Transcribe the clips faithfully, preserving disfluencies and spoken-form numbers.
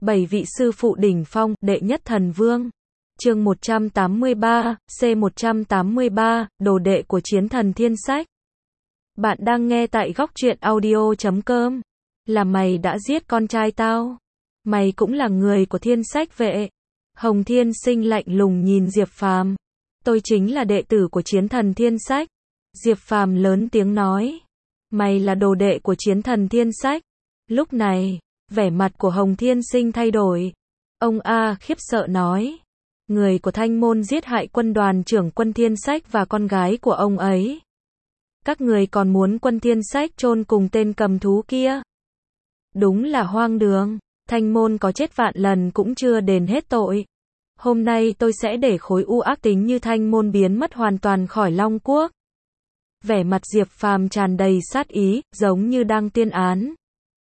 Bảy vị sư phụ đỉnh phong, đệ nhất thần vương. Chương một trăm tám mươi ba, C một trăm tám mươi ba, đồ đệ của chiến thần thiên sách. Bạn đang nghe tại góc truyện audio chấm com. Là mày đã giết con trai tao. Mày cũng là người của thiên sách vệ. Hồng Thiên Sinh lạnh lùng nhìn Diệp Phàm. Tôi chính là đệ tử của chiến thần thiên sách. Diệp Phàm lớn tiếng nói. Mày là đồ đệ của chiến thần thiên sách. Lúc này, vẻ mặt của Hồng Thiên Sinh thay đổi. Ông A khiếp sợ nói. Người của Thanh Môn giết hại quân đoàn trưởng quân thiên sách và con gái của ông ấy. Các người còn muốn quân thiên sách chôn cùng tên cầm thú kia. Đúng là hoang đường. Thanh Môn có chết vạn lần cũng chưa đền hết tội. Hôm nay tôi sẽ để khối u ác tính như Thanh Môn biến mất hoàn toàn khỏi Long Quốc. Vẻ mặt Diệp Phàm tràn đầy sát ý, giống như đang tuyên án.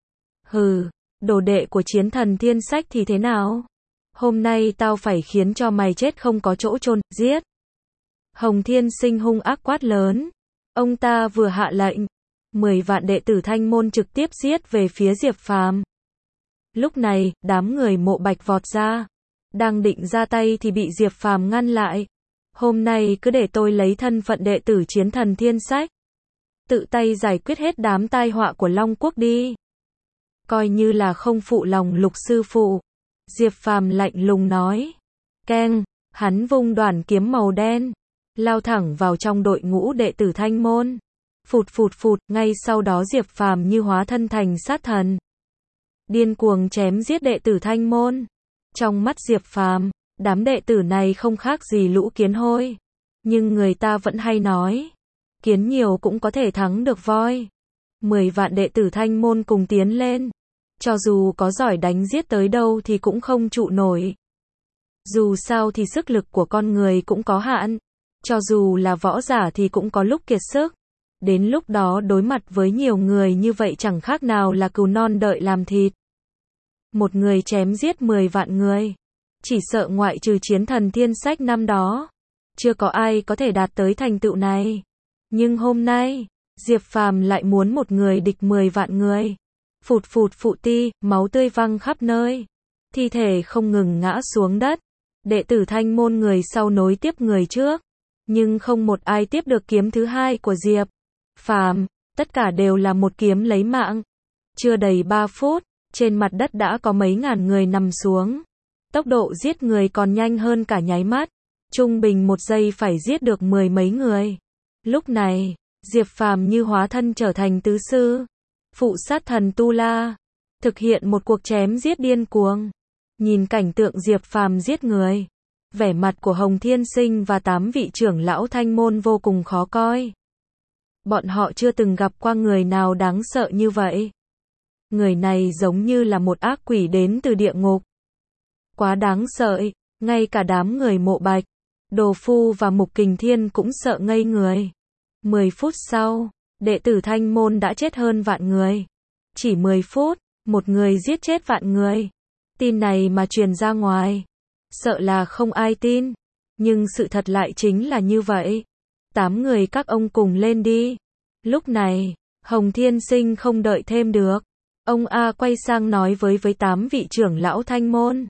Hừ, đồ đệ của chiến thần thiên sách thì thế nào? Hôm nay tao phải khiến cho mày chết không có chỗ chôn, giết. Hồng Thiên Sinh hung ác quát lớn. Ông ta vừa hạ lệnh, mười vạn đệ tử Thanh Môn trực tiếp giết về phía Diệp Phàm. Lúc này, đám người Mộ Bạch vọt ra, đang định ra tay thì bị Diệp Phàm ngăn lại. Hôm nay cứ để tôi lấy thân phận đệ tử chiến thần thiên sách, tự tay giải quyết hết đám tai họa của Long Quốc đi. Coi như là không phụ lòng Lục sư phụ. Diệp Phàm lạnh lùng nói. Keng, hắn vung đoản kiếm màu đen, lao thẳng vào trong đội ngũ đệ tử Thanh Môn. Phụt phụt phụt, ngay sau đó Diệp Phàm như hóa thân thành sát thần, điên cuồng chém giết đệ tử Thanh Môn. Trong mắt Diệp Phàm, đám đệ tử này không khác gì lũ kiến hôi. Nhưng người ta vẫn hay nói, kiến nhiều cũng có thể thắng được voi. Mười vạn đệ tử Thanh Môn cùng tiến lên. Cho dù có giỏi đánh giết tới đâu thì cũng không trụ nổi. Dù sao thì sức lực của con người cũng có hạn. Cho dù là võ giả thì cũng có lúc kiệt sức. Đến lúc đó đối mặt với nhiều người như vậy chẳng khác nào là cừu non đợi làm thịt. Một người chém giết mười vạn người. Chỉ sợ ngoại trừ chiến thần thiên sách năm đó, chưa có ai có thể đạt tới thành tựu này. Nhưng hôm nay, Diệp Phàm lại muốn một người địch mười vạn người. Phụt phụt phụ ti, máu tươi văng khắp nơi. Thi thể không ngừng ngã xuống đất. Đệ tử Thanh Môn người sau nối tiếp người trước. Nhưng không một ai tiếp được kiếm thứ hai của Diệp Phàm. Tất cả đều là một kiếm lấy mạng. Chưa đầy ba phút, trên mặt đất đã có mấy ngàn người nằm xuống. Tốc độ giết người còn nhanh hơn cả nháy mắt. Trung bình một giây phải giết được mười mấy người. Lúc này, Diệp Phàm như hóa thân trở thành tứ sư phụ sát thần Tu La, thực hiện một cuộc chém giết điên cuồng. Nhìn cảnh tượng Diệp Phàm giết người, vẻ mặt của Hồng Thiên Sinh và tám vị trưởng lão Thanh Môn vô cùng khó coi. Bọn họ chưa từng gặp qua người nào đáng sợ như vậy. Người này giống như là một ác quỷ đến từ địa ngục. Quá đáng sợ, ngay cả đám người Mộ Bạch, Đồ Phu và Mục Kình Thiên cũng sợ ngây người. Mười phút sau, đệ tử Thanh Môn đã chết hơn vạn người. Chỉ mười phút, một người giết chết vạn người. Tin này mà truyền ra ngoài, sợ là không ai tin. Nhưng sự thật lại chính là như vậy. Tám người các ông cùng lên đi. Lúc này, Hồng Thiên Sinh không đợi thêm được. Ông A quay sang nói với với tám vị trưởng lão Thanh Môn.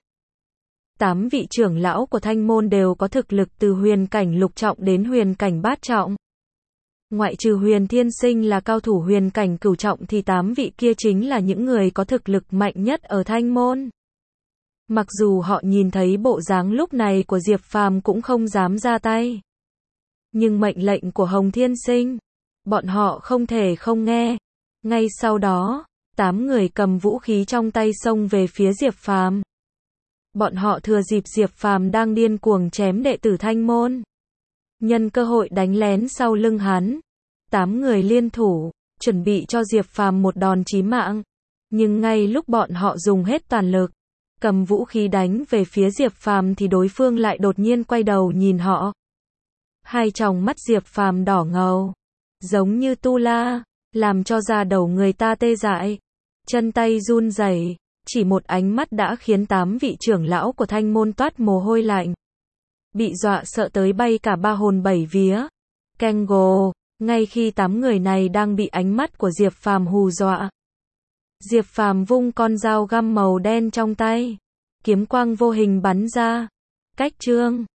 Tám vị trưởng lão của Thanh Môn đều có thực lực từ huyền cảnh lục trọng đến huyền cảnh bát trọng. Ngoại trừ Huyền Thiên Sinh là cao thủ huyền cảnh cửu trọng thì tám vị kia chính là những người có thực lực mạnh nhất ở Thanh Môn. Mặc dù họ nhìn thấy bộ dáng lúc này của Diệp Phàm cũng không dám ra tay. Nhưng mệnh lệnh của Hồng Thiên Sinh, bọn họ không thể không nghe. Ngay sau đó, tám người cầm vũ khí trong tay xông về phía Diệp Phàm. Bọn họ thừa dịp Diệp Phàm đang điên cuồng chém đệ tử Thanh Môn, nhân cơ hội đánh lén sau lưng hắn. Tám người liên thủ, chuẩn bị cho Diệp Phàm một đòn chí mạng. Nhưng ngay lúc bọn họ dùng hết toàn lực, cầm vũ khí đánh về phía Diệp Phàm thì đối phương lại đột nhiên quay đầu nhìn họ. Hai tròng mắt Diệp Phàm đỏ ngầu, giống như tu la, làm cho da đầu người ta tê dại. Chân tay run rẩy, chỉ một ánh mắt đã khiến tám vị trưởng lão của Thanh Môn toát mồ hôi lạnh. Bị dọa sợ tới bay cả ba hồn bảy vía. Kengo, ngay khi tám người này đang bị ánh mắt của Diệp Phàm hù dọa, Diệp Phàm vung con dao găm màu đen trong tay, kiếm quang vô hình bắn ra. Cách chương